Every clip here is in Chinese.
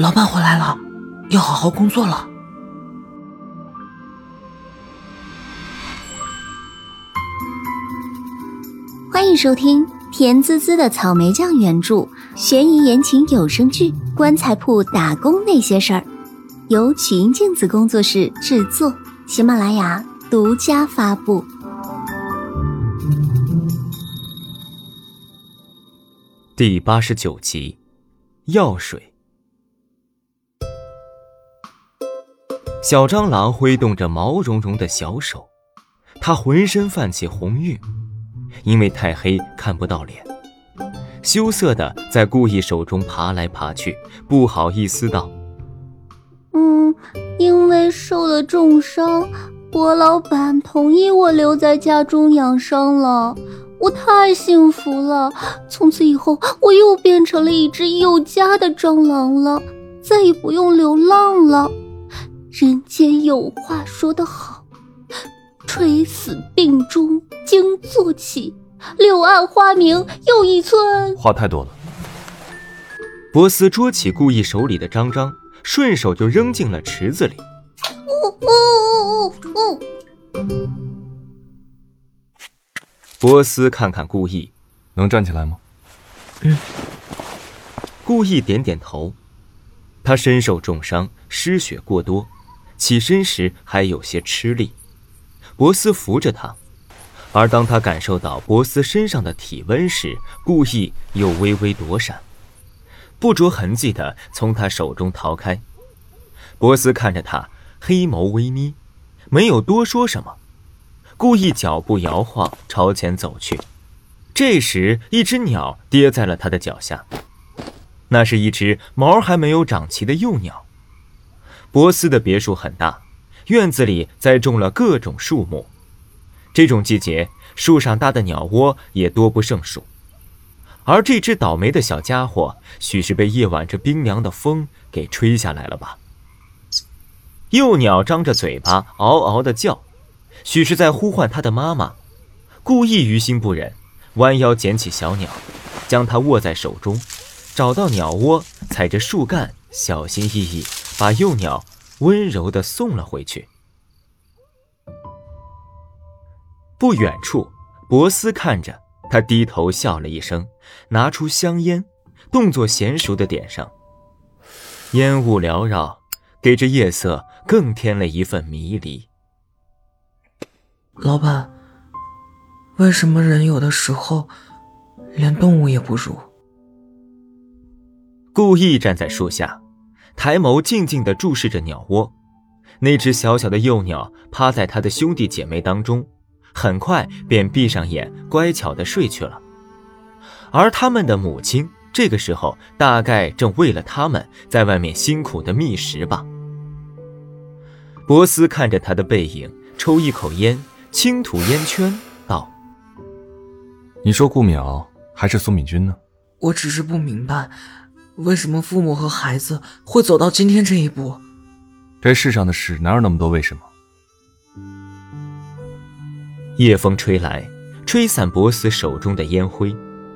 老板回来了，要好好工作了。 欢迎收听甜滋滋的草莓酱原著悬疑言情有声剧《棺材铺打工那些事儿》，由曲音镜子工作室制作，喜马拉雅独家发布。 第89集，药水。小蟑螂挥动着毛茸茸的小手，它浑身泛起红晕，因为太黑看不到脸，羞涩地在顾意手中爬来爬去，不好意思道： 因为受了重伤，郭老板同意我留在家中养伤了，我太幸福了，从此以后我又变成了一只有家的蟑螂了，再也不用流浪了。人间有话说得好，垂死病中惊坐起，柳暗花明又一村。 话太多了。 博斯捉起顾意手里的章章，顺手就扔进了池子里。波斯看看顾意， 能站起来吗？ 顾意点点头。他身受重伤，失血过多，起身时还有些吃力。博斯扶着他，而当他感受到博斯身上的体温时，顾意又微微躲闪，不着痕迹地从他手中逃开。博斯看着他，黑眸微眯，没有多说什么。顾意脚步摇晃朝前走去，这时一只鸟跌在了他的脚下，那是一只毛还没有长齐的幼鸟。博斯的别墅很大，院子里栽种了各种树木，这种季节树上搭的鸟窝也多不胜数。而这只倒霉的小家伙，许是被夜晚这冰凉的风给吹下来了吧。幼鸟张着嘴巴嗷嗷地叫，许是在呼唤他的妈妈。顾意于心不忍，弯腰捡起小鸟，将它握在手中，找到鸟窝，踩着树干，小心翼翼把幼鸟温柔地送了回去。不远处，博斯看着他，低头笑了一声，拿出香烟，动作娴熟地点上。烟雾缭绕，给这夜色更添了一份迷离。 老板，为什么人有的时候连动物也不如？ 顾意站在树下，抬眸静静地注视着鸟窝。那只小小的幼鸟趴在他的兄弟姐妹当中，很快便闭上眼，乖巧地睡去了。而他们的母亲这个时候大概正为了他们在外面辛苦地觅食吧。博斯看着他的背影，抽一口烟，轻吐烟圈，道： 你说顾淼还是苏敏君呢？ 我只是不明白，为什么父母和孩子会走到今天这一步？ 这世上的事哪有那么多为什么？ 夜风吹来，吹散博斯手中的烟灰。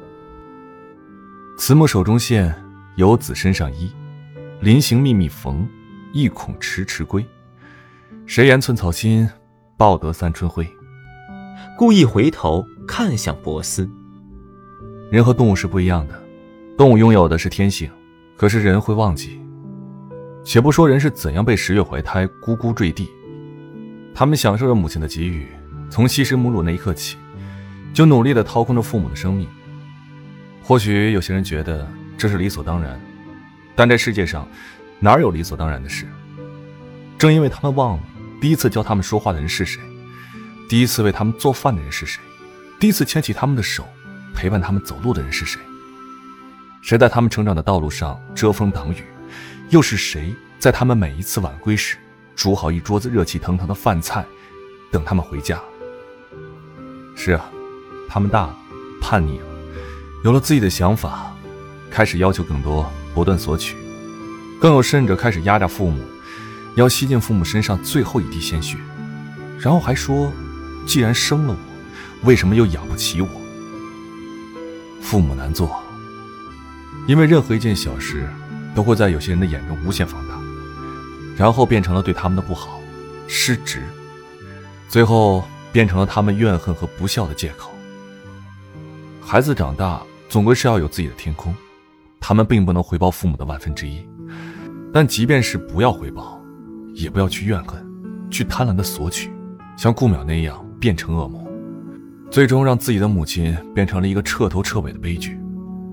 慈母手中线，游子身上衣。临行密密缝，意恐迟迟归。谁言寸草心，报得三春晖。 故意回头看向博斯。 人和动物是不一样的，动物拥有的是天性，可是人会忘记。且不说人是怎样被10月怀胎咕咕坠地，他们享受着母亲的给予，从吸食母乳那一刻起，就努力地掏空着父母的生命。或许有些人觉得这是理所当然，但这世界上哪有理所当然的事？正因为他们忘了第一次教他们说话的人是谁，第一次为他们做饭的人是谁，第一次牵起他们的手陪伴他们走路的人是谁，谁在他们成长的道路上遮风挡雨，又是谁在他们每一次晚归时煮好一桌子热气腾腾的饭菜等他们回家。是啊，他们大了，叛逆了，有了自己的想法，开始要求更多，不断索取，更有甚者开始压榨父母，要吸进父母身上最后一滴鲜血，然后还说既然生了我，为什么又养不起我？父母难做，因为任何一件小事都会在有些人的眼中无限放大，然后变成了对他们的不好、失职，最后变成了他们怨恨和不孝的借口。孩子长大总归是要有自己的天空，他们并不能回报父母的1/1000，但即便是不要回报，也不要去怨恨，去贪婪的索取，像顾淼那样变成恶魔，最终让自己的母亲变成了一个彻头彻尾的悲剧。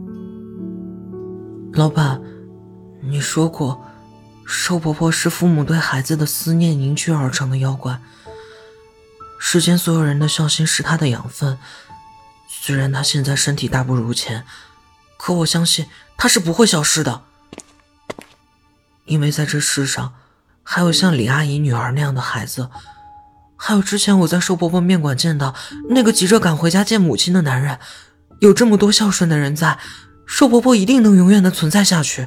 老板，你说过寿婆婆是父母对孩子的思念凝聚而成的妖怪，世间所有人的孝心是她的养分。虽然她现在身体大不如前，可我相信她是不会消失的，因为在这世上还有像李阿姨女儿那样的孩子，还有之前我在寿婆婆面馆见到那个急着赶回家见母亲的男人。有这么多孝顺的人在，寿婆婆一定能永远的存在下去。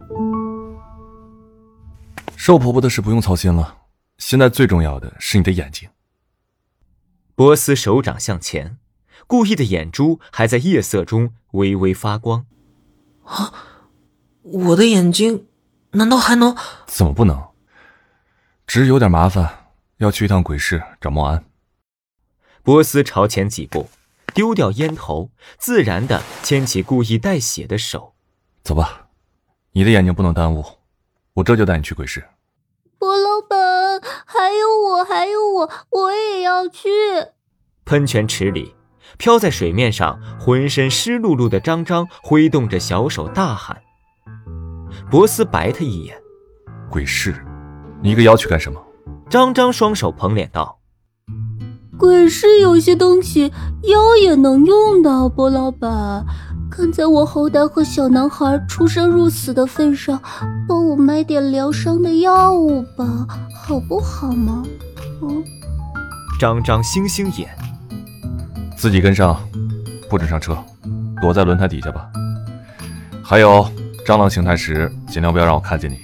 寿婆婆的事不用操心了，现在最重要的是你的眼睛。 波斯手掌向前，故意的眼珠还在夜色中微微发光。 啊，我的眼睛难道还能？ 怎么不能？只是有点麻烦，要去一趟鬼市找莫安。 波斯朝前几步，丢掉烟头，自然地牵起故意带血的手。 走吧，你的眼睛不能耽误，我这就带你去鬼市。 薄老板，还有我，我也要去。 喷泉池里，飘在水面上浑身湿漉漉的张张挥动着小手大喊。波斯白他一眼。 鬼市？你一个妖去干什么？ 张张双手捧脸道。 鬼市有些东西妖也能用的，薄老板，看在我好歹和小男孩出生入死的份上，帮我买点疗伤的药物吧，好不好吗？ 张张星星眼。 自己跟上，不准上车，躲在轮胎底下吧。还有，蟑螂形态时尽量不要让我看见你。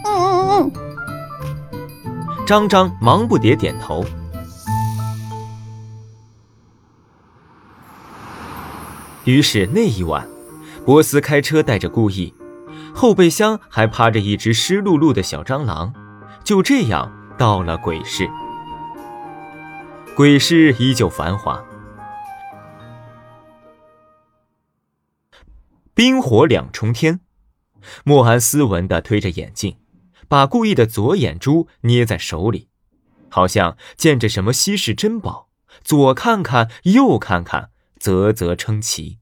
张张忙不迭点头。于是那一晚，波斯开车带着顾意，后备箱还趴着一只湿漉漉的小蟑螂，就这样到了鬼市。鬼市依旧繁华，冰火两重天。莫安斯文地推着眼镜，把顾意的左眼珠捏在手里，好像见着什么稀世珍宝，左看看右看看，啧啧称奇。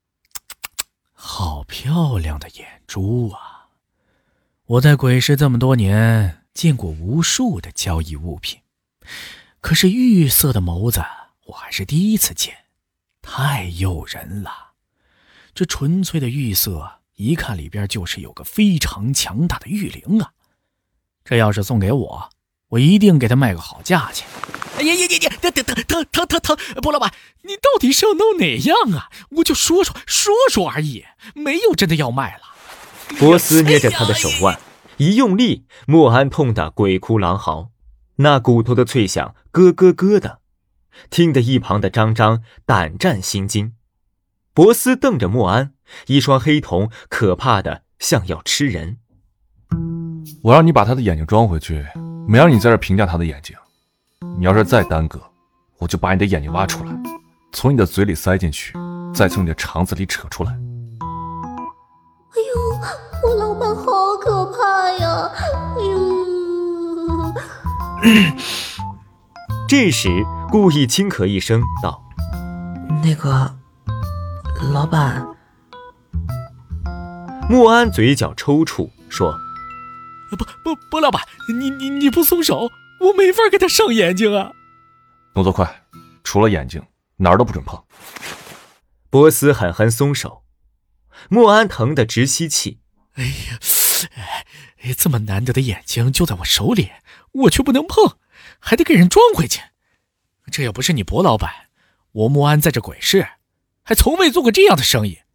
好漂亮的眼珠啊！我在鬼市这么多年，见过无数的交易物品，可是玉色的眸子我还是第一次见，太诱人了。这纯粹的玉色，一看里边就是有个非常强大的玉灵啊！这要是送给我，我一定给他卖个好价钱。哎呀呀呀！疼！波老板，你到底是要弄哪样啊？我就说而已，没有真的要卖了。 波斯捏着他的手腕，一用力，莫安痛得鬼哭狼嚎，那骨头的脆响咯咯咯的，听得一旁的张张胆战心惊。波斯瞪着莫安，一双黑瞳可怕的像要吃人。 我让你把他的眼睛装回去，没让你在这评价他的眼睛。你要是再耽搁，我就把你的眼睛挖出来，从你的嘴里塞进去，再从你的肠子里扯出来。 哎呦，我老板好可怕呀！哎呦！ 这时故意轻咳一声道： 那个老板。 莫安嘴角抽搐说： 不，老板，你不松手，我没法给他上眼睛啊！ 动作快，除了眼睛哪儿都不准碰。 波斯狠狠松手，莫安疼得直吸气。 哎呀，这么难得的眼睛就在我手里，我却不能碰，还得给人装回去。这要不是你薄老板，我莫安在这鬼市还从未做过这样的生意。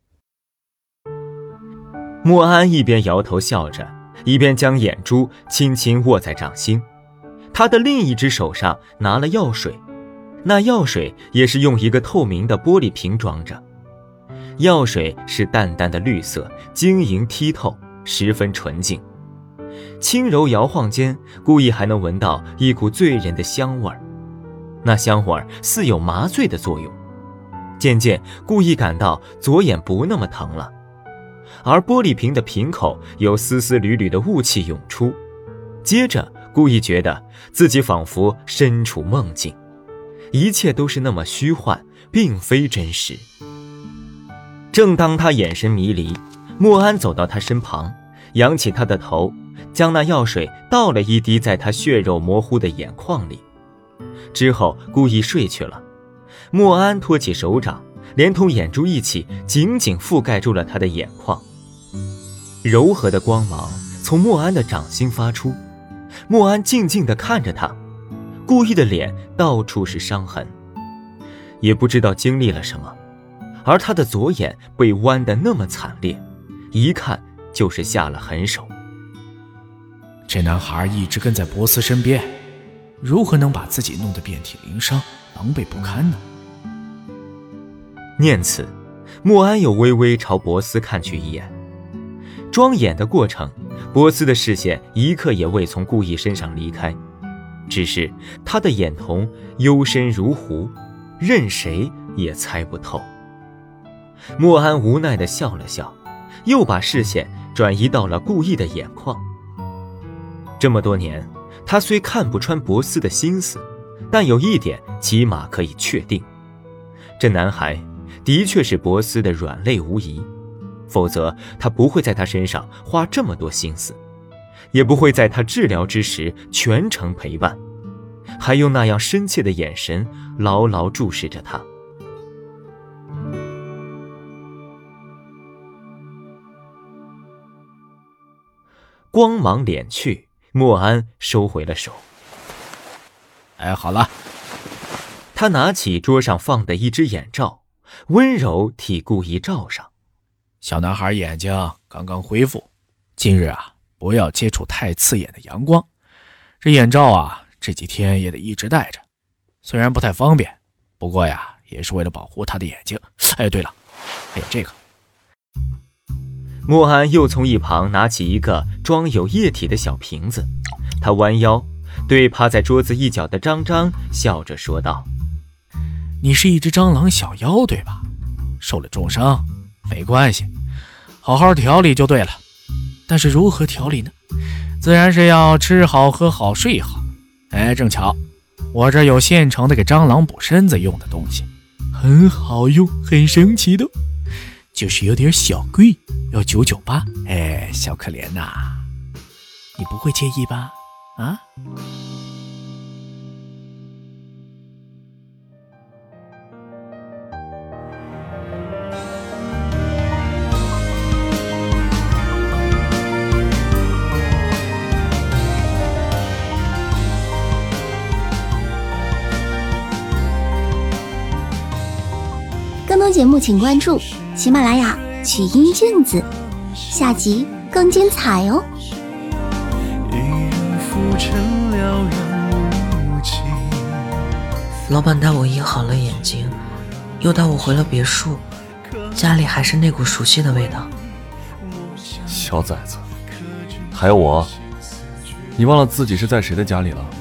莫安一边摇头笑着，一边将眼珠轻轻握在掌心。他的另一只手上拿了药水，那药水也是用一个透明的玻璃瓶装着。药水是淡淡的绿色，晶莹剔透， 十分纯净。轻柔摇晃间，顾意还能闻到一股醉人的香味儿，那香味儿似有麻醉的作用。渐渐，顾意感到左眼不那么疼了，而玻璃瓶的瓶口有丝丝缕缕的雾气涌出。接着，顾意觉得自己仿佛身处梦境，一切都是那么虚幻，并非真实。正当他眼神迷离，莫安走到他身旁，仰起他的头，将那药水倒了一滴在他血肉模糊的眼眶里，之后故意睡去了。莫安托起手掌，连同眼珠一起紧紧覆盖住了他的眼眶。柔和的光芒从莫安的掌心发出，莫安静静地看着他，故意的脸到处是伤痕，也不知道经历了什么，而他的左眼被剜得那么惨烈，一看就是下了狠手。 这男孩一直跟在博斯身边，如何能把自己弄得遍体鳞伤，狼狈不堪呢？ 念此，莫安又微微朝博斯看去一眼。装眼的过程，博斯的视线一刻也未从顾意身上离开，只是他的眼瞳幽深如湖，任谁也猜不透。莫安无奈地笑了笑，又把视线转移到了顾意的眼眶。这么多年，他虽看不穿博斯的心思，但有一点起码可以确定，这男孩的确是博斯的软肋无疑，否则他不会在他身上花这么多心思，也不会在他治疗之时全程陪伴，还用那样深切的眼神牢牢注视着他。光芒敛去，莫安收回了手。 好了。 他拿起桌上放的一只眼罩，温柔替顾意罩上。 小男孩眼睛刚刚恢复，今日不要接触太刺眼的阳光，这眼罩这几天也得一直戴着，虽然不太方便，不过也是为了保护他的眼睛。对了，还有这个。 莫安又从一旁拿起一个装有液体的小瓶子，他弯腰对趴在桌子一角的张张笑着说道： 你是一只蟑螂小妖对吧？受了重伤没关系，好好调理就对了。但是如何调理呢？自然是要吃好喝好睡好。正巧我这有现成的给蟑螂补身子用的东西，很好用很神奇的，就是有点小贵，要998。小可怜呐，你不会介意吧？ 更多节目请关注喜马拉雅曲音镜子，下集更精彩哦。 老板带我医好了眼睛，又带我回了别墅，家里还是那股熟悉的味道。 小崽子，还有我，你忘了自己是在谁的家里了？